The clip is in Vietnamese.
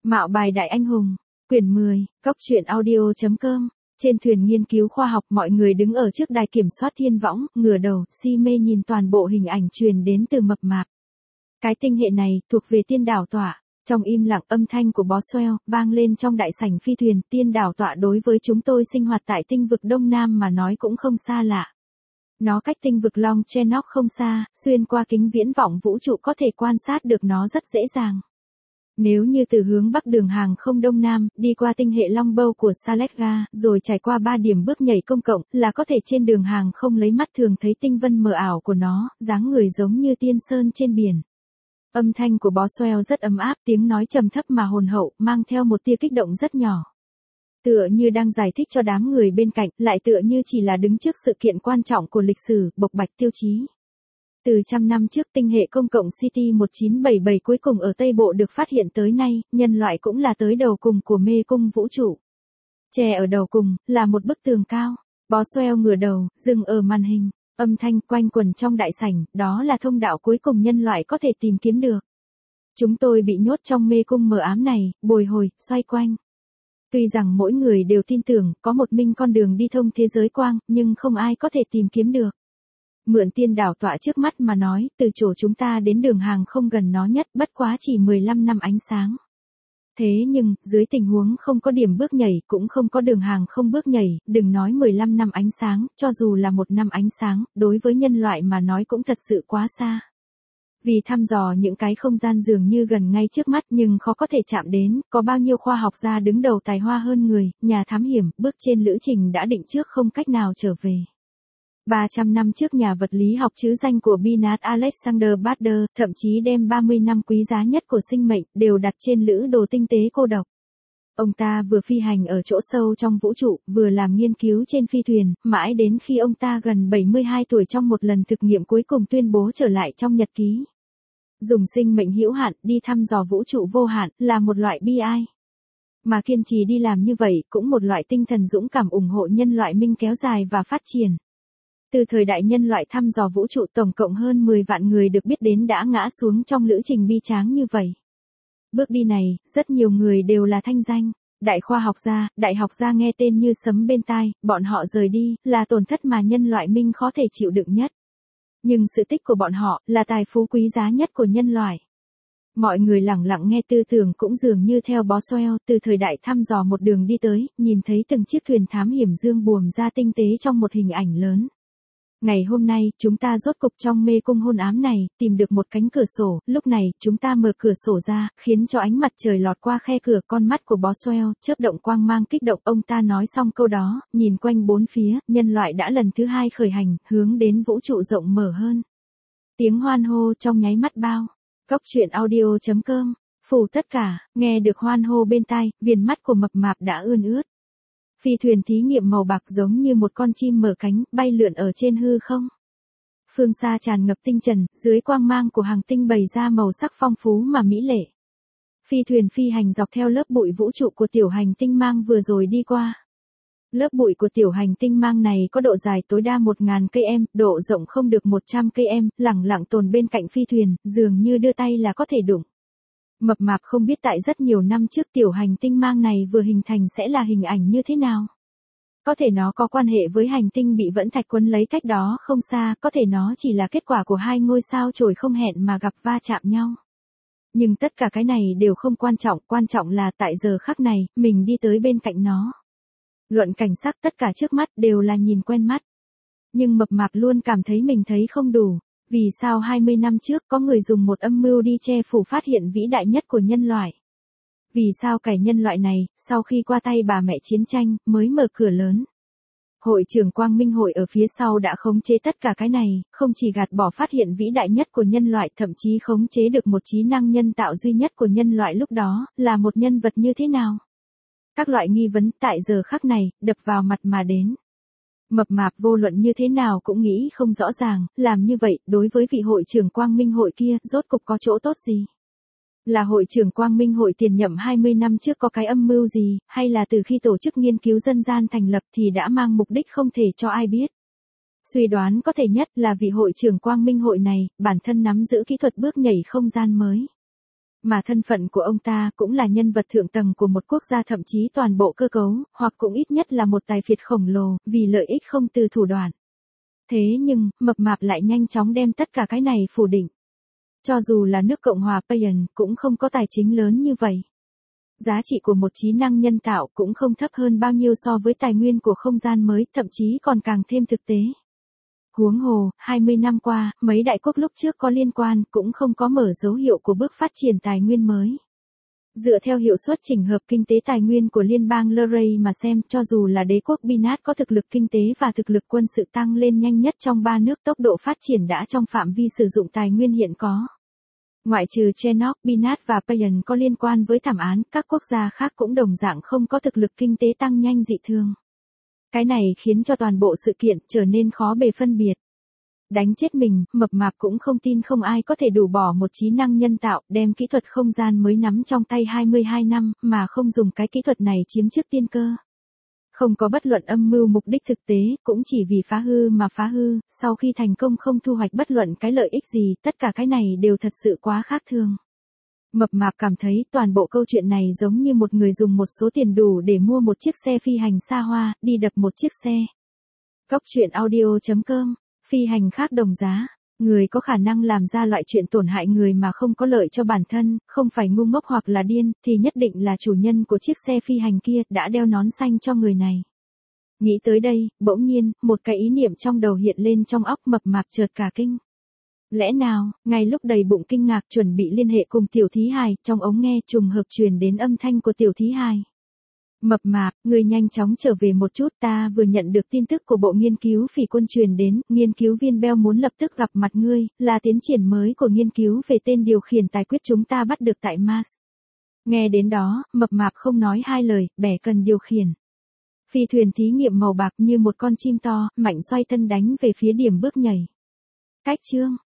Mạo bài đại anh hùng, quyển 10, cốc truyện audio.com. Trên thuyền nghiên cứu khoa học, mọi người đứng ở trước đài kiểm soát thiên võng, ngửa đầu, si mê nhìn toàn bộ hình ảnh truyền đến từ mập mạp. Cái tinh hệ này thuộc về tiên đảo tọa. Trong im lặng, âm thanh của Boswell vang lên trong đại sảnh phi thuyền. Tiên đảo tọa đối với chúng tôi sinh hoạt tại tinh vực Đông Nam mà nói cũng không xa lạ. Nó cách tinh vực Long Chenok không xa, xuyên qua kính viễn vọng vũ trụ có thể quan sát được nó rất dễ dàng. Nếu như từ hướng bắc đường hàng không Đông Nam, đi qua tinh hệ Longbow của Saletga, rồi trải qua 3 điểm bước nhảy công cộng, là có thể trên đường hàng không lấy mắt thường thấy tinh vân mờ ảo của nó, dáng người giống như tiên sơn trên biển. Âm thanh của Boswell rất ấm áp, tiếng nói trầm thấp mà hồn hậu, mang theo một tia kích động rất nhỏ. Tựa như đang giải thích cho đám người bên cạnh, lại tựa như chỉ là đứng trước sự kiện quan trọng của lịch sử, bộc bạch tiêu chí. Từ trăm năm trước, tinh hệ công cộng City 1977 cuối cùng ở Tây Bộ được phát hiện tới nay, nhân loại cũng là tới đầu cùng của mê cung vũ trụ. Che ở đầu cùng, là một bức tường cao. Boswell ngửa đầu, dừng ở màn hình. Âm thanh quanh quẩn trong đại sảnh, đó là thông đạo cuối cùng nhân loại có thể tìm kiếm được. Chúng tôi bị nhốt trong mê cung mờ ám này, bồi hồi, xoay quanh. Tuy rằng mỗi người đều tin tưởng, có một mình con đường đi thông thế giới quang, nhưng không ai có thể tìm kiếm được. Mượn tiên đảo tọa trước mắt mà nói, từ chỗ chúng ta đến đường hàng không gần nó nhất, bất quá chỉ 15 năm ánh sáng. Thế nhưng, dưới tình huống không có điểm bước nhảy, cũng không có đường hàng không bước nhảy, đừng nói 15 năm ánh sáng, cho dù là 1 năm ánh sáng, đối với nhân loại mà nói cũng thật sự quá xa. Vì thăm dò những cái không gian dường như gần ngay trước mắt nhưng khó có thể chạm đến, có bao nhiêu khoa học gia đứng đầu tài hoa hơn người, nhà thám hiểm, bước trên lữ trình đã định trước không cách nào trở về. 300 năm trước, nhà vật lý học trứ danh của Bernard Alexander Bader, thậm chí đem 30 năm quý giá nhất của sinh mệnh, đều đặt trên lữ đồ tinh tế cô độc. Ông ta vừa phi hành ở chỗ sâu trong vũ trụ, vừa làm nghiên cứu trên phi thuyền, mãi đến khi ông ta gần 72 tuổi trong một lần thực nghiệm cuối cùng tuyên bố trở lại trong nhật ký. Dùng sinh mệnh hữu hạn, đi thăm dò vũ trụ vô hạn, là một loại bi ai. Mà kiên trì đi làm như vậy, cũng một loại tinh thần dũng cảm ủng hộ nhân loại minh kéo dài và phát triển. Từ thời đại nhân loại thăm dò vũ trụ, tổng cộng hơn 10 vạn người được biết đến đã ngã xuống trong lữ trình bi tráng như vậy. Bước đi này, rất nhiều người đều là thanh danh. Đại học gia nghe tên như sấm bên tai, bọn họ rời đi, là tổn thất mà nhân loại minh khó thể chịu đựng nhất. Nhưng sự tích của bọn họ, là tài phú quý giá nhất của nhân loại. Mọi người lặng lặng nghe, tư tưởng cũng dường như theo Boswell, từ thời đại thăm dò một đường đi tới, nhìn thấy từng chiếc thuyền thám hiểm dương buồm ra tinh tế trong một hình ảnh lớn. Ngày hôm nay, chúng ta rốt cục trong mê cung hôn ám này, tìm được một cánh cửa sổ, lúc này, chúng ta mở cửa sổ ra, khiến cho ánh mặt trời lọt qua khe cửa. Con mắt của Boswell chớp động quang mang kích động, ông ta nói xong câu đó, nhìn quanh bốn phía, nhân loại đã lần thứ 2 khởi hành, hướng đến vũ trụ rộng mở hơn. Tiếng hoan hô trong nháy mắt bao. Cốc truyện audio.com, phủ tất cả, nghe được hoan hô bên tai, viền mắt của mập mạp đã ươn ướt. Phi thuyền thí nghiệm màu bạc giống như một con chim mở cánh, bay lượn ở trên hư không. Phương xa tràn ngập tinh trần, dưới quang mang của hành tinh bày ra màu sắc phong phú mà mỹ lệ. Phi thuyền phi hành dọc theo lớp bụi vũ trụ của tiểu hành tinh mang vừa rồi đi qua. Lớp bụi của tiểu hành tinh mang này có độ dài tối đa 1000 km, độ rộng không được 100 km, lẳng lặng tồn bên cạnh phi thuyền, dường như đưa tay là có thể đụng. Mập mạp không biết tại rất nhiều năm trước tiểu hành tinh mang này vừa hình thành sẽ là hình ảnh như thế nào. Có thể nó có quan hệ với hành tinh bị vẫn thạch quấn lấy cách đó không xa, có thể nó chỉ là kết quả của 2 ngôi sao chổi không hẹn mà gặp va chạm nhau. Nhưng tất cả cái này đều không quan trọng là tại giờ khắc này, mình đi tới bên cạnh nó. Luận cảnh sắc, tất cả trước mắt đều là nhìn quen mắt. Nhưng mập mạp luôn cảm thấy mình thấy không đủ. Vì sao 20 năm trước có người dùng một âm mưu đi che phủ phát hiện vĩ đại nhất của nhân loại? Vì sao cái nhân loại này, sau khi qua tay bà mẹ chiến tranh, mới mở cửa lớn? Hội trưởng Quang Minh Hội ở phía sau đã khống chế tất cả cái này, không chỉ gạt bỏ phát hiện vĩ đại nhất của nhân loại, thậm chí khống chế được một trí năng nhân tạo duy nhất của nhân loại lúc đó, là một nhân vật như thế nào? Các loại nghi vấn tại giờ khắc này, đập vào mặt mà đến. Mập mạp vô luận như thế nào cũng nghĩ không rõ ràng, làm như vậy, đối với vị hội trưởng Quang Minh Hội kia, rốt cục có chỗ tốt gì? Là hội trưởng Quang Minh Hội tiền nhậm 20 năm trước có cái âm mưu gì, hay là từ khi tổ chức nghiên cứu dân gian thành lập thì đã mang mục đích không thể cho ai biết? Suy đoán có thể nhất là vị hội trưởng Quang Minh Hội này, bản thân nắm giữ kỹ thuật bước nhảy không gian mới. mà thân phận của ông ta cũng là nhân vật thượng tầng của một quốc gia, thậm chí toàn bộ cơ cấu, hoặc cũng ít nhất là một tài phiệt khổng lồ, vì lợi ích không từ thủ đoạn. Thế nhưng, mập mạp lại nhanh chóng đem tất cả cái này phủ định. Cho dù là nước Cộng hòa Payan cũng không có tài chính lớn như vậy. Giá trị của một trí năng nhân tạo cũng không thấp hơn bao nhiêu so với tài nguyên của không gian mới, thậm chí còn càng thêm thực tế. Huống hồ, 20 năm qua, mấy đại quốc lúc trước có liên quan cũng không có mở dấu hiệu của bước phát triển tài nguyên mới. Dựa theo hiệu suất chỉnh hợp kinh tế tài nguyên của liên bang Luray mà xem, cho dù là đế quốc Binat có thực lực kinh tế và thực lực quân sự tăng lên nhanh nhất trong ba nước, tốc độ phát triển đã trong phạm vi sử dụng tài nguyên hiện có. Ngoại trừ Chenok, Binat và Payan có liên quan với thảm án, các quốc gia khác cũng đồng dạng không có thực lực kinh tế tăng nhanh dị thường. Cái này khiến cho toàn bộ sự kiện trở nên khó bề phân biệt. Đánh chết mình, mập mạp cũng không tin không ai có thể đủ bỏ một trí năng nhân tạo, đem kỹ thuật không gian mới nắm trong tay 22 năm, mà không dùng cái kỹ thuật này chiếm trước tiên cơ. Không có bất luận âm mưu mục đích thực tế, cũng chỉ vì phá hư mà phá hư, sau khi thành công không thu hoạch bất luận cái lợi ích gì, tất cả cái này đều thật sự quá khác thường. Mập mạp cảm thấy toàn bộ câu chuyện này giống như một người dùng một số tiền đủ để mua một chiếc xe phi hành xa hoa, đi đập một chiếc xe. Góc truyện audio.com, phi hành khác đồng giá. Người có khả năng làm ra loại chuyện tổn hại người mà không có lợi cho bản thân, không phải ngu ngốc hoặc là điên, thì nhất định là chủ nhân của chiếc xe phi hành kia đã đeo nón xanh cho người này. Nghĩ tới đây, bỗng nhiên, một cái ý niệm trong đầu hiện lên trong óc mập mạp chợt cả kinh. Lẽ nào, ngay lúc đầy bụng kinh ngạc chuẩn bị liên hệ cùng Tiểu Thí Hài, trong ống nghe trùng hợp truyền đến âm thanh của Tiểu Thí Hài. Mập mạp, người nhanh chóng trở về một chút, ta vừa nhận được tin tức của bộ nghiên cứu phỉ quân truyền đến, nghiên cứu viên Bell muốn lập tức gặp mặt ngươi, là tiến triển mới của nghiên cứu về tên điều khiển tài quyết chúng ta bắt được tại Mars. Nghe đến đó, mập mạp không nói hai lời, bẻ cần điều khiển. Phi thuyền thí nghiệm màu bạc như một con chim to, mạnh xoay thân đánh về phía điểm bước nhảy. Cách chương